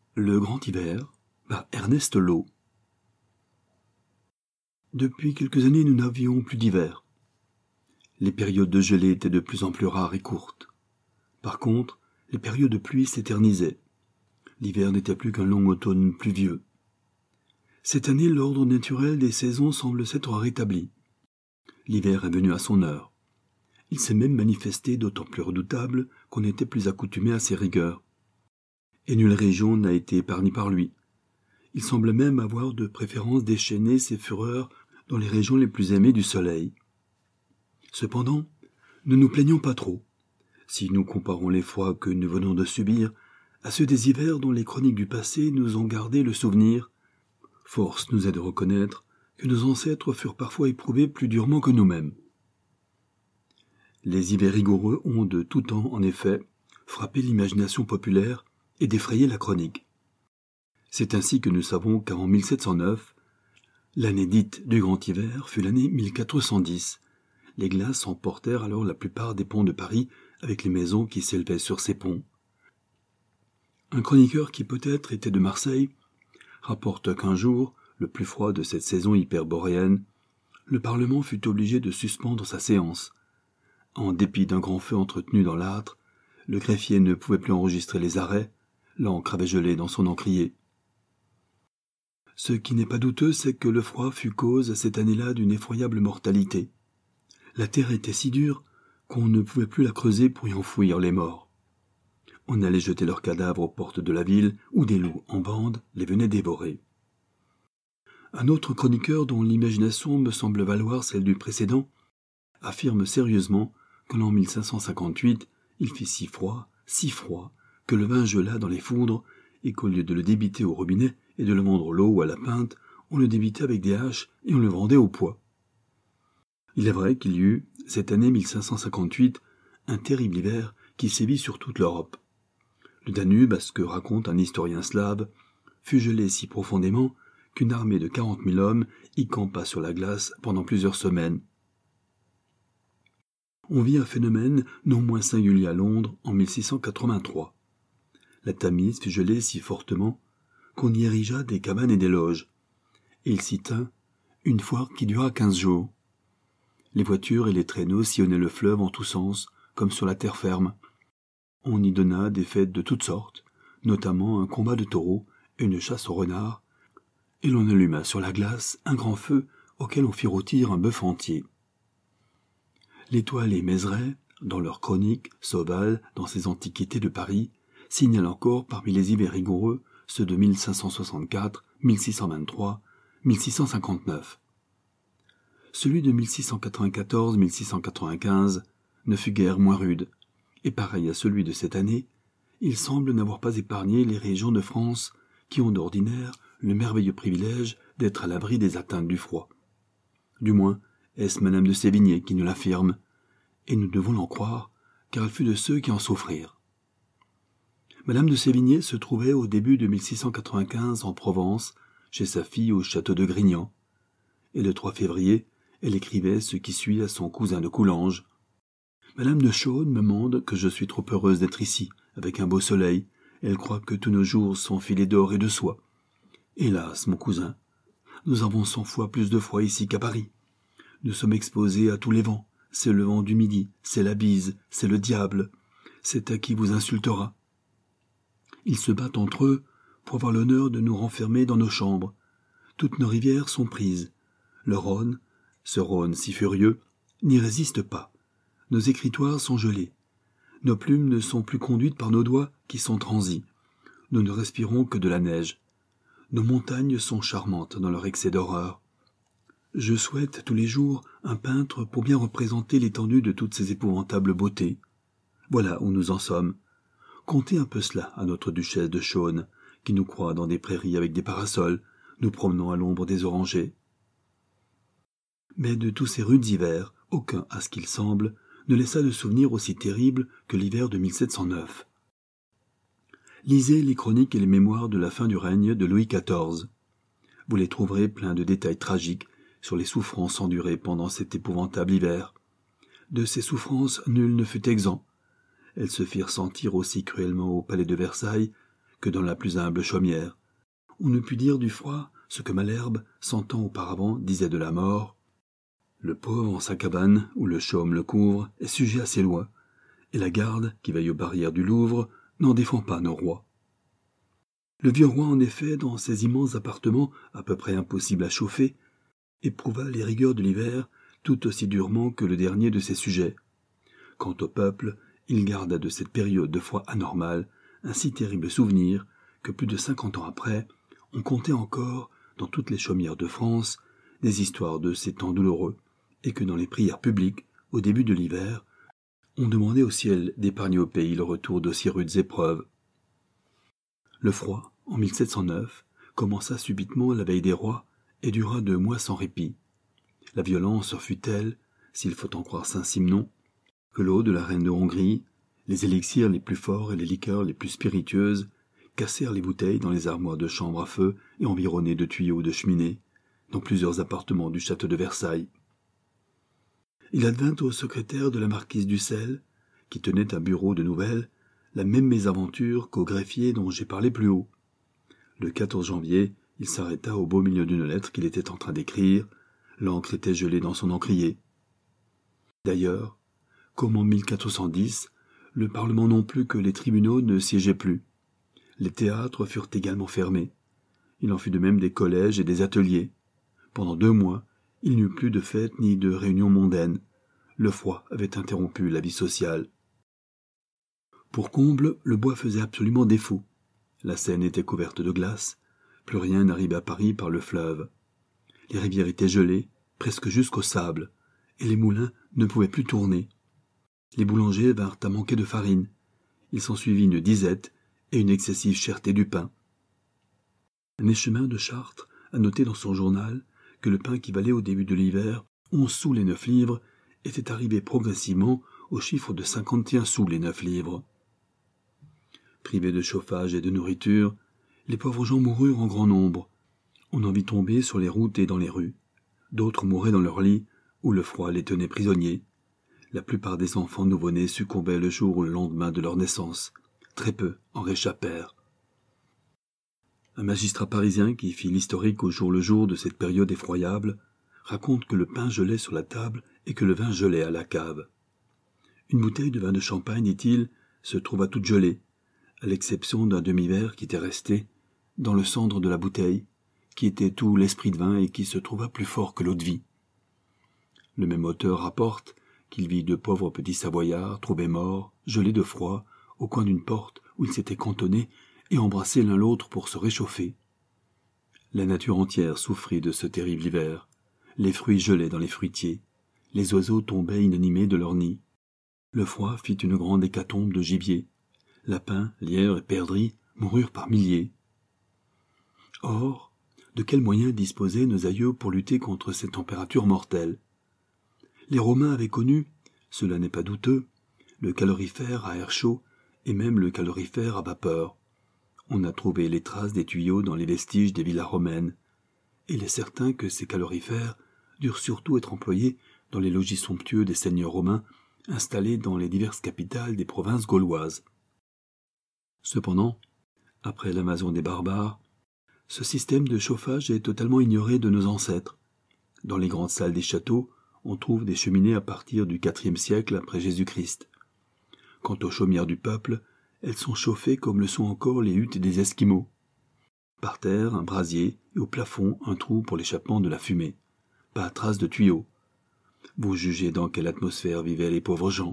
Le Grand Hiver, par Ernest Lot. Depuis quelques années, nous n'avions plus d'hiver. Les périodes de gelée étaient de plus en plus rares et courtes. Par contre, les périodes de pluie s'éternisaient. L'hiver n'était plus qu'un long automne pluvieux. Cette année, l'ordre naturel des saisons semble s'être rétabli. L'hiver est venu à son heure. Il s'est même manifesté d'autant plus redoutable qu'on n'était plus accoutumé à ses rigueurs. Et nulle région n'a été épargnée par lui. Il semble même avoir de préférence déchaîné ses fureurs dans les régions les plus aimées du soleil. Cependant, ne nous plaignons pas trop, si nous comparons les froids que nous venons de subir à ceux des hivers dont les chroniques du passé nous ont gardé le souvenir. Force nous est de reconnaître que nos ancêtres furent parfois éprouvés plus durement que nous-mêmes. Les hivers rigoureux ont de tout temps, en effet, frappé l'imagination populaire et défrayé la chronique. C'est ainsi que nous savons qu'en 1709, l'année dite du Grand Hiver fut l'année 1410. Les glaces emportèrent alors la plupart des ponts de Paris avec les maisons qui s'élevaient sur ces ponts. Un chroniqueur qui peut-être était de Marseille rapporte qu'un jour, le plus froid de cette saison hyperboréenne, le Parlement fut obligé de suspendre sa séance. En dépit d'un grand feu entretenu dans l'âtre, le greffier ne pouvait plus enregistrer les arrêts, l'encre avait gelé dans son encrier. Ce qui n'est pas douteux, c'est que le froid fut cause cette année-là d'une effroyable mortalité. La terre était si dure qu'on ne pouvait plus la creuser pour y enfouir les morts. On allait jeter leurs cadavres aux portes de la ville où des loups en bande les venaient dévorer. Un autre chroniqueur dont l'imagination me semble valoir celle du précédent affirme sérieusement qu'en 1558, il fit si froid, que le vin gela dans les foudres et qu'au lieu de le débiter au robinet et de le vendre au lot ou à la pinte, on le débitait avec des haches et on le vendait au poids. Il est vrai qu'il y eut, cette année 1558, un terrible hiver qui sévit sur toute l'Europe. Le Danube, à ce que raconte un historien slave, fut gelé si profondément qu'une armée de 40 000 hommes y campa sur la glace pendant plusieurs semaines. On vit un phénomène non moins singulier à Londres en 1683. La Tamise fut gelée si fortement qu'on y érigea des cabanes et des loges, et il s'y tint une foire qui dura 15 jours. Les voitures et les traîneaux sillonnaient le fleuve en tous sens, comme sur la terre ferme. On y donna des fêtes de toutes sortes, notamment un combat de taureaux et une chasse au renard, et l'on alluma sur la glace un grand feu auquel on fit rôtir un bœuf entier. L'Étoile et Mézeray, dans leurs chroniques, Sauval, dans ses antiquités de Paris, signalent encore parmi les hivers rigoureux ceux de 1564, 1623, 1659. Celui de 1694-1695 ne fut guère moins rude, et pareil à celui de cette année, il semble n'avoir pas épargné les régions de France qui ont d'ordinaire le merveilleux privilège d'être à l'abri des atteintes du froid. Du moins, est-ce Madame de Sévigné qui nous l'affirme, et nous devons l'en croire, car elle fut de ceux qui en souffrirent. Madame de Sévigné se trouvait au début de 1695 en Provence, chez sa fille au château de Grignan, et le 3 février, elle écrivait ce qui suit à son cousin de Coulanges. Madame de Chaulnes me mande que je suis trop heureuse d'être ici, avec un beau soleil. Elle croit que tous nos jours sont filés d'or et de soie. Hélas, mon cousin, nous avons 100 fois plus de froid ici qu'à Paris. Nous sommes exposés à tous les vents. C'est le vent du midi, c'est la bise, c'est le diable. C'est à qui vous insultera. Ils se battent entre eux pour avoir l'honneur de nous renfermer dans nos chambres. Toutes nos rivières sont prises. Le Rhône, ce Rhône si furieux, n'y résiste pas. Nos écritoires sont gelés. Nos plumes ne sont plus conduites par nos doigts qui sont transis. Nous ne respirons que de la neige. Nos montagnes sont charmantes dans leur excès d'horreur. Je souhaite tous les jours un peintre pour bien représenter l'étendue de toutes ces épouvantables beautés. Voilà où nous en sommes. Comptez un peu cela à notre duchesse de Chaulnes, qui nous croit dans des prairies avec des parasols, nous promenant à l'ombre des orangers. Mais de tous ces rudes hivers, aucun, à ce qu'il semble, ne laissa de souvenir aussi terrible que l'hiver de 1709. Lisez les chroniques et les mémoires de la fin du règne de Louis XIV. Vous les trouverez pleins de détails tragiques sur les souffrances endurées pendant cet épouvantable hiver. De ces souffrances, nul ne fut exempt. Elles se firent sentir aussi cruellement au palais de Versailles que dans la plus humble chaumière. On ne put dire du froid ce que Malherbe, 100 ans auparavant, disait de la mort. Le pauvre en sa cabane, où le chaume le couvre, est sujet à ses lois, et la garde, qui veille aux barrières du Louvre, n'en défend pas nos rois. Le vieux roi, en effet, dans ses immenses appartements, à peu près impossibles à chauffer, éprouva les rigueurs de l'hiver tout aussi durement que le dernier de ses sujets. Quant au peuple, il garda de cette période de froid anormal un si terrible souvenir que plus de 50 ans après, on comptait encore, dans toutes les chaumières de France, des histoires de ces temps douloureux, et que dans les prières publiques, au début de l'hiver, on demandait au ciel d'épargner au pays le retour d'aussi rudes épreuves. Le froid, en 1709, commença subitement la veille des rois et dura 2 mois sans répit. La violence fut telle, s'il faut en croire Saint-Simon, que l'eau de la reine de Hongrie, les élixirs les plus forts et les liqueurs les plus spiritueuses cassèrent les bouteilles dans les armoires de chambre à feu et environnées de tuyaux de cheminée, dans plusieurs appartements du château de Versailles. Il advint au secrétaire de la marquise d'Ussel, qui tenait un bureau de nouvelles, la même mésaventure qu'au greffier dont j'ai parlé plus haut. Le 14 janvier, il s'arrêta au beau milieu d'une lettre qu'il était en train d'écrire. L'encre était gelée dans son encrier. D'ailleurs, comme en 1410, le Parlement non plus que les tribunaux ne siégeaient plus. Les théâtres furent également fermés. Il en fut de même des collèges et des ateliers. Pendant 2 mois, il n'y eut plus de fêtes ni de réunions mondaines. Le froid avait interrompu la vie sociale. Pour comble, le bois faisait absolument défaut. La Seine était couverte de glace. Plus rien n'arrivait à Paris par le fleuve. Les rivières étaient gelées, presque jusqu'au sable, et les moulins ne pouvaient plus tourner. Les boulangers vinrent à manquer de farine. Il s'ensuivit une disette et une excessive cherté du pain. Un échevin de Chartres a noté dans son journal que le pain qui valait au début de l'hiver 11 sous les 9 livres était arrivé progressivement au chiffre de 51 sous les 9 livres. Privés de chauffage et de nourriture, les pauvres gens moururent en grand nombre. On en vit tomber sur les routes et dans les rues. D'autres mouraient dans leurs lits, où le froid les tenait prisonniers. La plupart des enfants nouveau-nés succombaient le jour ou le lendemain de leur naissance. Très peu en réchappèrent. Un magistrat parisien qui fit l'historique au jour le jour de cette période effroyable raconte que le pain gelait sur la table et que le vin gelait à la cave. Une bouteille de vin de champagne, dit-il, se trouva toute gelée, à l'exception d'un demi-verre qui était resté dans le cendre de la bouteille, qui était tout l'esprit de vin et qui se trouva plus fort que l'eau-de-vie. Le même auteur rapporte qu'il vit 2 pauvres petits Savoyards trouvés morts, gelés de froid, au coin d'une porte où ils s'étaient cantonnés et embrassés l'un l'autre pour se réchauffer. La nature entière souffrit de ce terrible hiver. Les fruits gelaient dans les fruitiers. Les oiseaux tombaient inanimés de leurs nids. Le froid fit une grande hécatombe de gibier. Lapins, lièvres et perdrix moururent par milliers. Or, de quels moyens disposaient nos aïeux pour lutter contre ces températures mortelles? Les Romains avaient connu, cela n'est pas douteux, le calorifère à air chaud et même le calorifère à vapeur. On a trouvé les traces des tuyaux dans les vestiges des villas romaines, et il est certain que ces calorifères durent surtout être employés dans les logis somptueux des seigneurs romains installés dans les diverses capitales des provinces gauloises. Cependant, après l'invasion des barbares, ce système de chauffage est totalement ignoré de nos ancêtres. Dans les grandes salles des châteaux, on trouve des cheminées à partir du IVe siècle après Jésus-Christ. Quant aux chaumières du peuple, elles sont chauffées comme le sont encore les huttes des Esquimaux. Par terre, un brasier, et au plafond, un trou pour l'échappement de la fumée. Pas trace de tuyaux. Vous jugez dans quelle atmosphère vivaient les pauvres gens.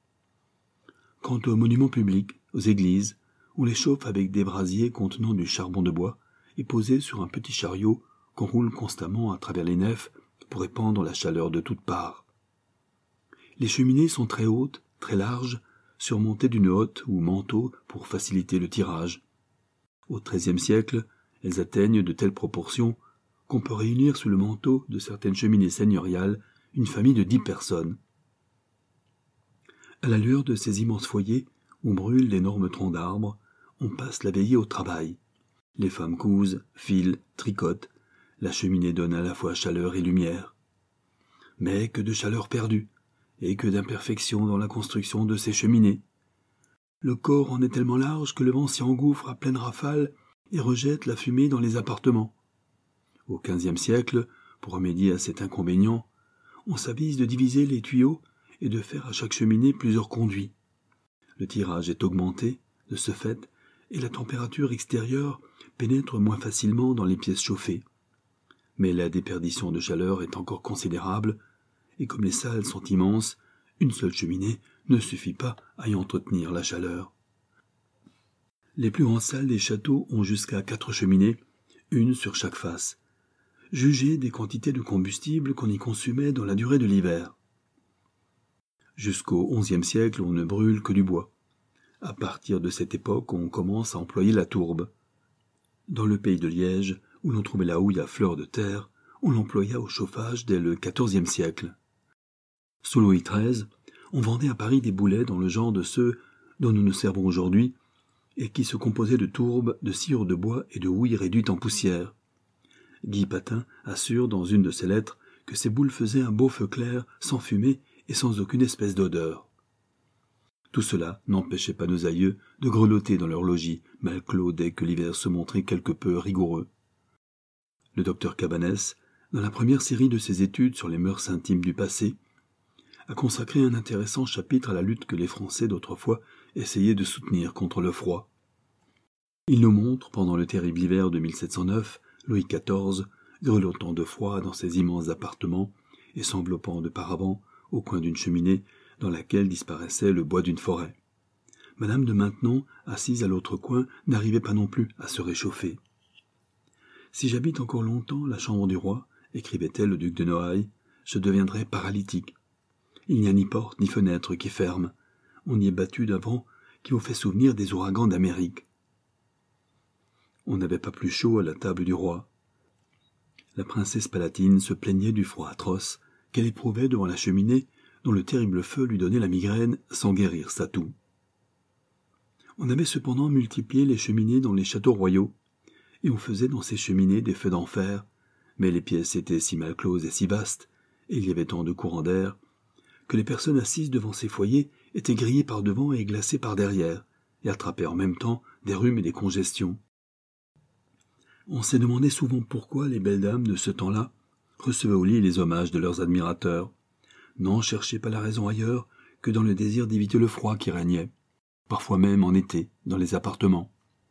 Quant aux monuments publics, aux églises, on les chauffe avec des brasiers contenant du charbon de bois et posés sur un petit chariot qu'on roule constamment à travers les nefs pour répandre la chaleur de toutes parts. Les cheminées sont très hautes, très larges, surmontées d'une hotte ou manteau pour faciliter le tirage. Au XIIIe siècle, elles atteignent de telles proportions qu'on peut réunir sous le manteau de certaines cheminées seigneuriales une famille de 10 personnes. À la lueur de ces immenses foyers, où brûlent d'énormes troncs d'arbres, on passe la veillée au travail. Les femmes cousent, filent, tricotent. La cheminée donne à la fois chaleur et lumière. Mais que de chaleur perdue, et que d'imperfection dans la construction de ces cheminées. Le corps en est tellement large que le vent s'y engouffre à pleine rafale et rejette la fumée dans les appartements. Au XVe siècle, pour remédier à cet inconvénient, on s'avise de diviser les tuyaux et de faire à chaque cheminée plusieurs conduits. Le tirage est augmenté, de ce fait, et la température extérieure pénètre moins facilement dans les pièces chauffées. Mais la déperdition de chaleur est encore considérable, et comme les salles sont immenses, une seule cheminée ne suffit pas à y entretenir la chaleur. Les plus grandes salles des châteaux ont jusqu'à 4 cheminées, une sur chaque face. Jugez des quantités de combustible qu'on y consumait dans la durée de l'hiver. Jusqu'au XIe siècle, on ne brûle que du bois. À partir de cette époque, on commence à employer la tourbe. Dans le pays de Liège, où l'on trouvait la houille à fleur de terre, on l'employa au chauffage dès le XIVe siècle. Sous Louis XIII, on vendait à Paris des boulets dans le genre de ceux dont nous nous servons aujourd'hui et qui se composaient de tourbe, de sciure de bois et de houille réduite en poussière. Guy Patin assure dans une de ses lettres que ces boules faisaient un beau feu clair, sans fumée et sans aucune espèce d'odeur. Tout cela n'empêchait pas nos aïeux de grelotter dans leur logis, mal clos dès que l'hiver se montrait quelque peu rigoureux. Le docteur Cabanès, dans la première série de ses études sur les mœurs intimes du passé, a consacré un intéressant chapitre à la lutte que les Français d'autrefois essayaient de soutenir contre le froid. Il nous montre, pendant le terrible hiver de 1709, Louis XIV, grelottant de froid dans ses immenses appartements et s'enveloppant de paravent au coin d'une cheminée dans laquelle disparaissait le bois d'une forêt. Madame de Maintenon, assise à l'autre coin, n'arrivait pas non plus à se réchauffer. « Si j'habite encore longtemps la chambre du roi, écrivait-elle au duc de Noailles, je deviendrai paralytique. Il n'y a ni porte ni fenêtre qui ferment. On y est battu d'un vent qui vous fait souvenir des ouragans d'Amérique. » On n'avait pas plus chaud à la table du roi. La princesse Palatine se plaignait du froid atroce qu'elle éprouvait devant la cheminée dont le terrible feu lui donnait la migraine sans guérir sa toux. On avait cependant multiplié les cheminées dans les châteaux royaux, et on faisait dans ces cheminées des feux d'enfer, mais les pièces étaient si mal closes et si vastes, et il y avait tant de courants d'air, que les personnes assises devant ces foyers étaient grillées par devant et glacées par derrière, et attrapaient en même temps des rhumes et des congestions. On s'est demandé souvent pourquoi les belles dames de ce temps-là recevaient au lit les hommages de leurs admirateurs. N'en cherchez pas la raison ailleurs que dans le désir d'éviter le froid qui régnait, parfois même en été, dans les appartements.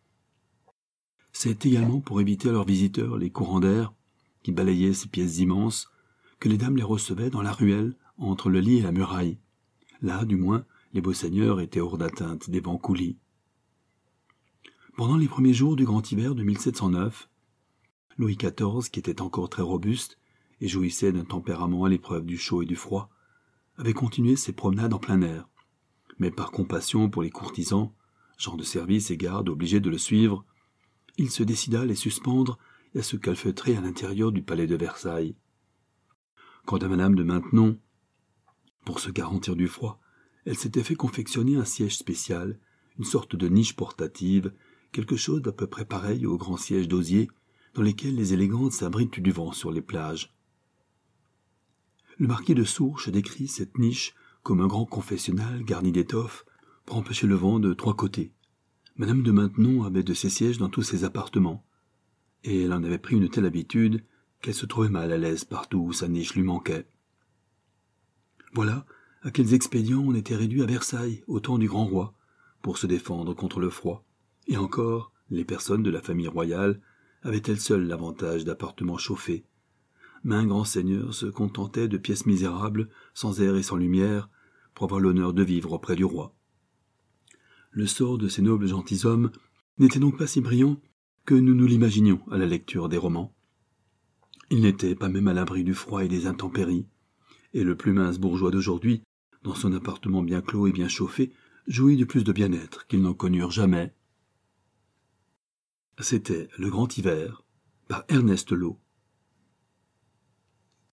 C'est également pour éviter à leurs visiteurs les courants d'air, qui balayaient ces pièces immenses, que les dames les recevaient dans la ruelle, entre le lit et la muraille. Là, du moins, les beaux seigneurs étaient hors d'atteinte des vents coulis. Pendant les premiers jours du grand hiver de 1709, Louis XIV, qui était encore très robuste et jouissait d'un tempérament à l'épreuve du chaud et du froid, avait continué ses promenades en plein air. Mais par compassion pour les courtisans, gens de service et gardes obligés de le suivre, il se décida à les suspendre et à se calfeutrer à l'intérieur du palais de Versailles. Quant à Madame de Maintenon, pour se garantir du froid, elle s'était fait confectionner un siège spécial, une sorte de niche portative, quelque chose d'à peu près pareil aux grands sièges d'osier dans lesquels les élégantes s'abritent du vent sur les plages. Le marquis de Sourches décrit cette niche comme un grand confessionnal garni d'étoffes pour empêcher le vent de 3 côtés. Madame de Maintenon avait de ces sièges dans tous ses appartements, et elle en avait pris une telle habitude qu'elle se trouvait mal à l'aise partout où sa niche lui manquait. Voilà à quels expédients on était réduit à Versailles au temps du grand roi, pour se défendre contre le froid. Et encore, les personnes de la famille royale avaient elles seules l'avantage d'appartements chauffés. Maints grands seigneurs se contentaient de pièces misérables, sans air et sans lumière, pour avoir l'honneur de vivre auprès du roi. Le sort de ces nobles gentilshommes n'était donc pas si brillant que nous nous l'imaginions à la lecture des romans. Ils n'étaient pas même à l'abri du froid et des intempéries, et le plus mince bourgeois d'aujourd'hui, dans son appartement bien clos et bien chauffé, jouit de plus de bien-être qu'ils n'en connurent jamais. C'était Le Grand Hiver, par Ernest Lot,